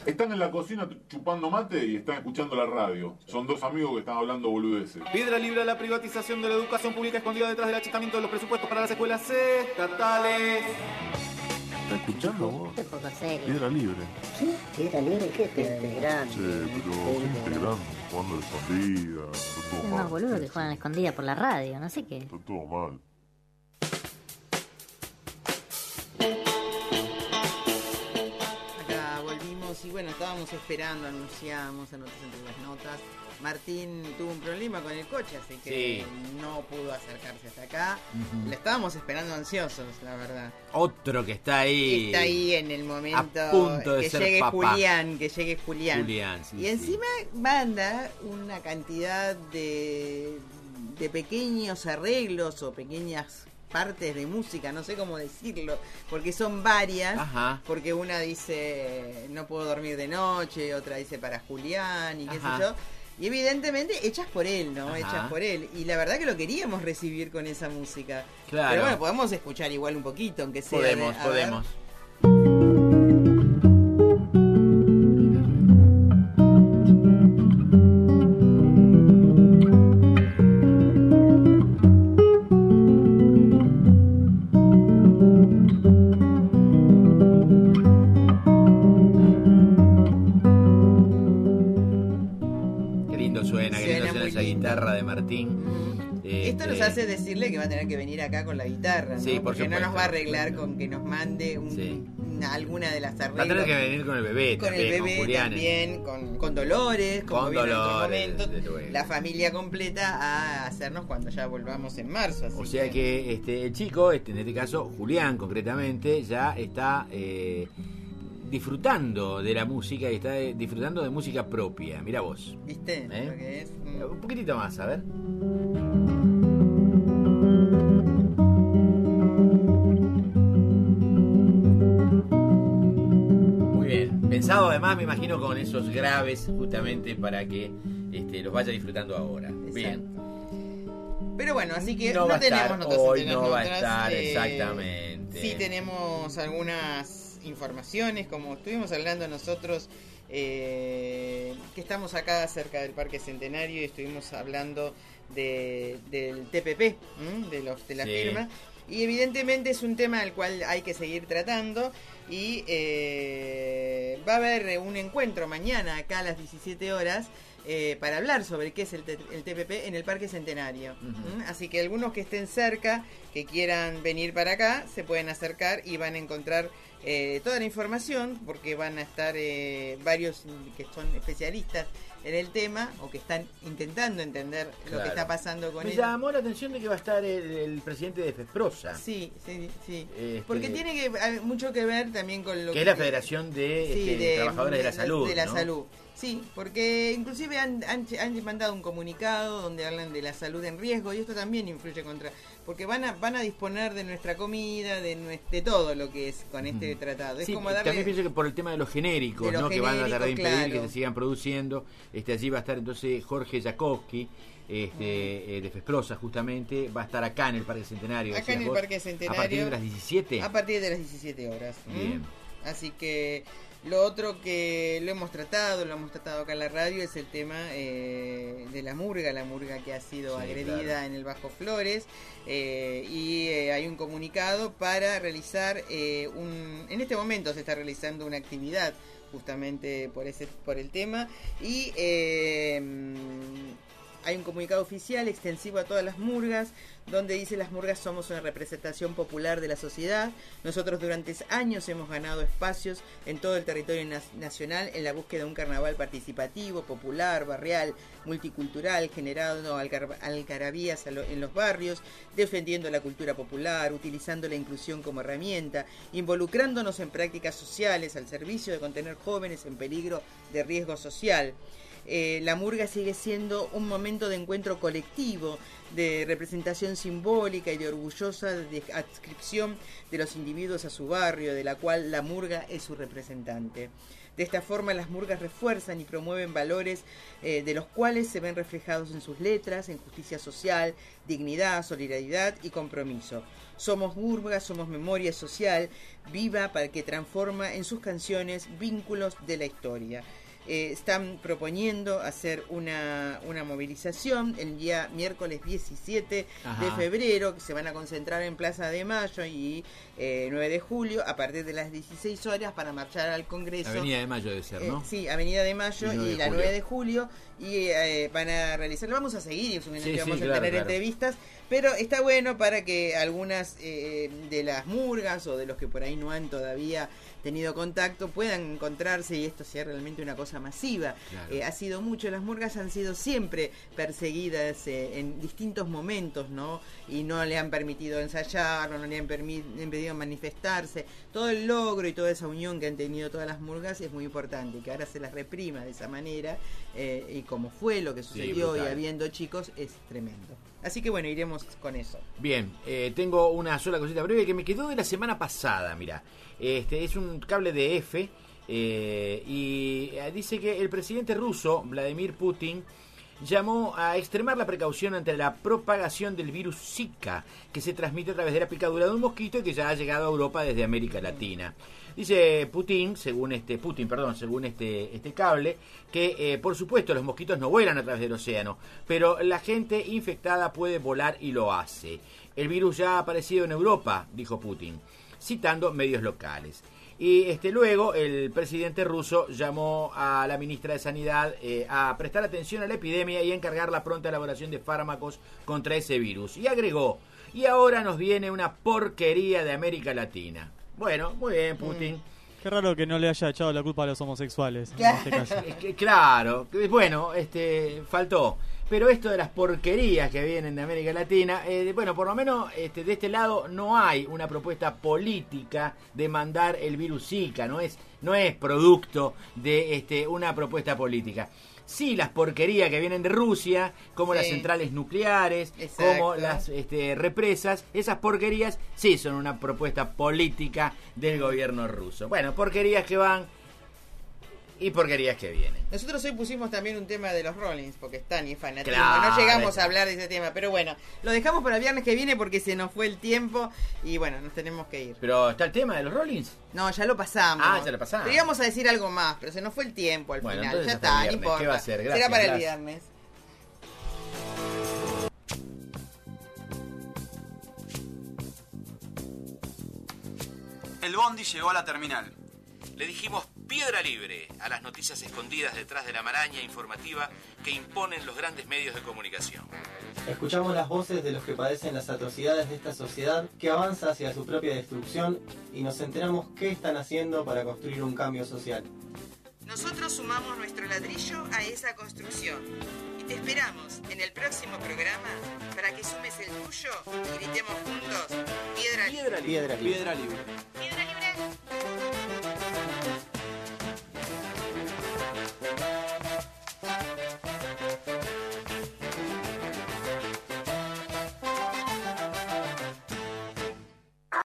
Están en la cocina chupando mate y están escuchando la radio. Son dos amigos que están hablando boludeces. Piedra libre a la privatización de la educación pública escondida detrás del achicamiento de los presupuestos para las escuelas estatales. ¿Estás escuchando vos? Qué poco serio. Piedra libre. ¿Qué? ¿Piedra libre? ¿Qué es piedra grande? Sí, pero son integrantes, jugando a la escondida. Está todo Es mal. más boludo que juegan a la escondida por la radio, no sé qué. Está todo mal. Acá volvimos y bueno, estábamos esperando, anunciamos entre las notas. Martín tuvo un problema con el coche, así que no pudo acercarse hasta acá. Le estábamos esperando ansiosos, la verdad. Otro que está ahí. Está ahí en el momento a punto de que ser llegue papá. que llegue Julián. Y encima manda una cantidad de pequeños arreglos o pequeñas partes de música, no sé cómo decirlo, porque son varias. Ajá. Porque una dice no puedo dormir de noche, otra dice para Julián y qué Ajá. sé yo. Y evidentemente hechas por él, ¿no? Ajá. Hechas por él. Y la verdad que lo queríamos recibir con esa música. Claro. Pero bueno, podemos escuchar igual un poquito, aunque sea. Podemos. Qué lindo suena muy esa lindo. Guitarra de Martín. Esto nos hace decirle que va a tener que venir acá con la guitarra, ¿no? Sí, por porque no supuesto. nos va a arreglar con que nos mande alguna de las arreglos. Va a tener que venir con el bebé con también, el bebé con Julián. también, con Dolores, como Con vino en otro Dolores, momento, desde luego. la familia completa a hacernos cuando ya volvamos en marzo. Así O sea que el chico, en este caso Julián concretamente, ya está disfrutando de la música y está disfrutando de música propia. Mira vos. ¿Viste? Lo que es, Un poquitito más, a ver. Muy bien. Pensado además, me imagino, con esos graves justamente para que los vaya disfrutando ahora. Bien. Pero bueno, así que No va a tenemos estar notas hoy, entre las no va a notas, estar, exactamente. Sí tenemos algunas informaciones, como estuvimos hablando nosotros, que estamos acá cerca del Parque Centenario y estuvimos hablando del TPP, de la firma. Y evidentemente es un tema del cual hay que seguir tratando y va a haber un encuentro mañana acá a las 17 horas para hablar sobre qué es el TPP en el Parque Centenario. Así que algunos que estén cerca, que quieran venir para acá, se pueden acercar y van a encontrar toda la información, porque van a estar varios que son especialistas en el tema o que están intentando entender lo que está pasando con Me él. llamó la atención de que va a estar el presidente de FESPROSA. Sí. Porque tiene mucho que ver también con lo que es la Federación de Trabajadores de la Salud. De la ¿no? salud. Sí, porque inclusive han mandado un comunicado donde hablan de la salud en riesgo y esto también influye porque van a disponer de nuestra comida, de todo lo que es con este tratado. Es como darle, también pienso que por el tema de los genéricos, que van a tratar de impedir que se sigan produciendo. Allí va a estar entonces Jorge Jakowski, de FESPROSA justamente, va a estar acá en el Parque Centenario. Acá en el Parque Centenario. ¿A partir de las 17? A partir de las 17 horas. Bien. Así que lo otro que lo hemos tratado acá en la radio, es el tema de la murga que ha sido agredida en el Bajo Flores, y hay un comunicado para realizar en este momento se está realizando una actividad justamente por el tema, y hay un comunicado oficial extensivo a todas las murgas, donde dice: las murgas somos una representación popular de la sociedad. Nosotros durante años hemos ganado espacios en todo el territorio nacional en la búsqueda de un carnaval participativo, popular, barrial, multicultural, generando algarabías en los barrios, defendiendo la cultura popular, utilizando la inclusión como herramienta, involucrándonos en prácticas sociales al servicio de contener jóvenes en peligro de riesgo social. la murga sigue siendo un momento de encuentro colectivo, de representación simbólica y de orgullosa de adscripción de los individuos a su barrio, de la cual la murga es su representante. De esta forma, las murgas refuerzan y promueven valores de los cuales se ven reflejados en sus letras, en justicia social, dignidad, solidaridad y compromiso. Somos murga, somos memoria social viva para que transforma en sus canciones vínculos de la historia. Están proponiendo hacer una movilización el día miércoles 17 de febrero, que se van a concentrar en Plaza de Mayo y 9 de julio a partir de las 16 horas para marchar al Congreso. Avenida de Mayo debe ser, ¿no? Sí, Avenida de Mayo y la 9 de julio. Y van a realizarlo, vamos a seguir, vamos a tener entrevistas, pero está bueno para que algunas de las murgas o de los que por ahí no han todavía tenido contacto puedan encontrarse y esto sea realmente una cosa masiva. Claro. Ha sido mucho, las murgas han sido siempre perseguidas en distintos momentos, ¿no? Y no le han permitido ensayar, no le han impedido manifestarse. Todo el logro y toda esa unión que han tenido todas las murgas es muy importante, que ahora se las reprima de esa manera y como fue lo que sucedió y habiendo chicos es tremendo. Así que bueno, iremos con eso. Bien, tengo una sola cosita breve que me quedó de la semana pasada, mira. Es un cable de F y dice que el presidente ruso, Vladimir Putin, llamó a extremar la precaución ante la propagación del virus Zika, que se transmite a través de la picadura de un mosquito y que ya ha llegado a Europa desde América Latina. Dice Putin, según este cable, que por supuesto los mosquitos no vuelan a través del océano, pero la gente infectada puede volar y lo hace. El virus ya ha aparecido en Europa, dijo Putin, citando medios locales. Y luego el presidente ruso llamó a la ministra de Sanidad a prestar atención a la epidemia y a encargar la pronta elaboración de fármacos contra ese virus. Y agregó, y ahora nos viene una porquería de América Latina. Bueno, muy bien, Putin. Qué raro que no le haya echado la culpa a los homosexuales. Claro, en este caso. Claro, bueno, faltó. Pero esto de las porquerías que vienen de América Latina, bueno, por lo menos de este lado no hay una propuesta política de mandar el virus Zika, no es producto de una propuesta política. Sí, las porquerías que vienen de Rusia, como las centrales nucleares, como las represas, esas porquerías sí son una propuesta política del gobierno ruso. Bueno, porquerías que van y porquerías que vienen. Nosotros hoy pusimos también un tema de los Rollins, porque están y fanatismo. Claro, no llegamos a hablar de ese tema, pero bueno, lo dejamos para el viernes que viene porque se nos fue el tiempo y bueno, nos tenemos que ir. ¿Pero está el tema de los Rollins? No, ya lo pasamos. Ya lo pasamos. Pero íbamos a decir algo más, pero se nos fue el tiempo al final. Ya está, no importa. ¿Qué va a ser? Gracias, será para el viernes. El bondi llegó a la terminal. Le dijimos piedra libre a las noticias escondidas detrás de la maraña informativa que imponen los grandes medios de comunicación. Escuchamos las voces de los que padecen las atrocidades de esta sociedad que avanza hacia su propia destrucción y nos enteramos qué están haciendo para construir un cambio social. Nosotros sumamos nuestro ladrillo a esa construcción y te esperamos en el próximo programa para que sumes el tuyo y gritemos juntos piedra libre. Piedra libre.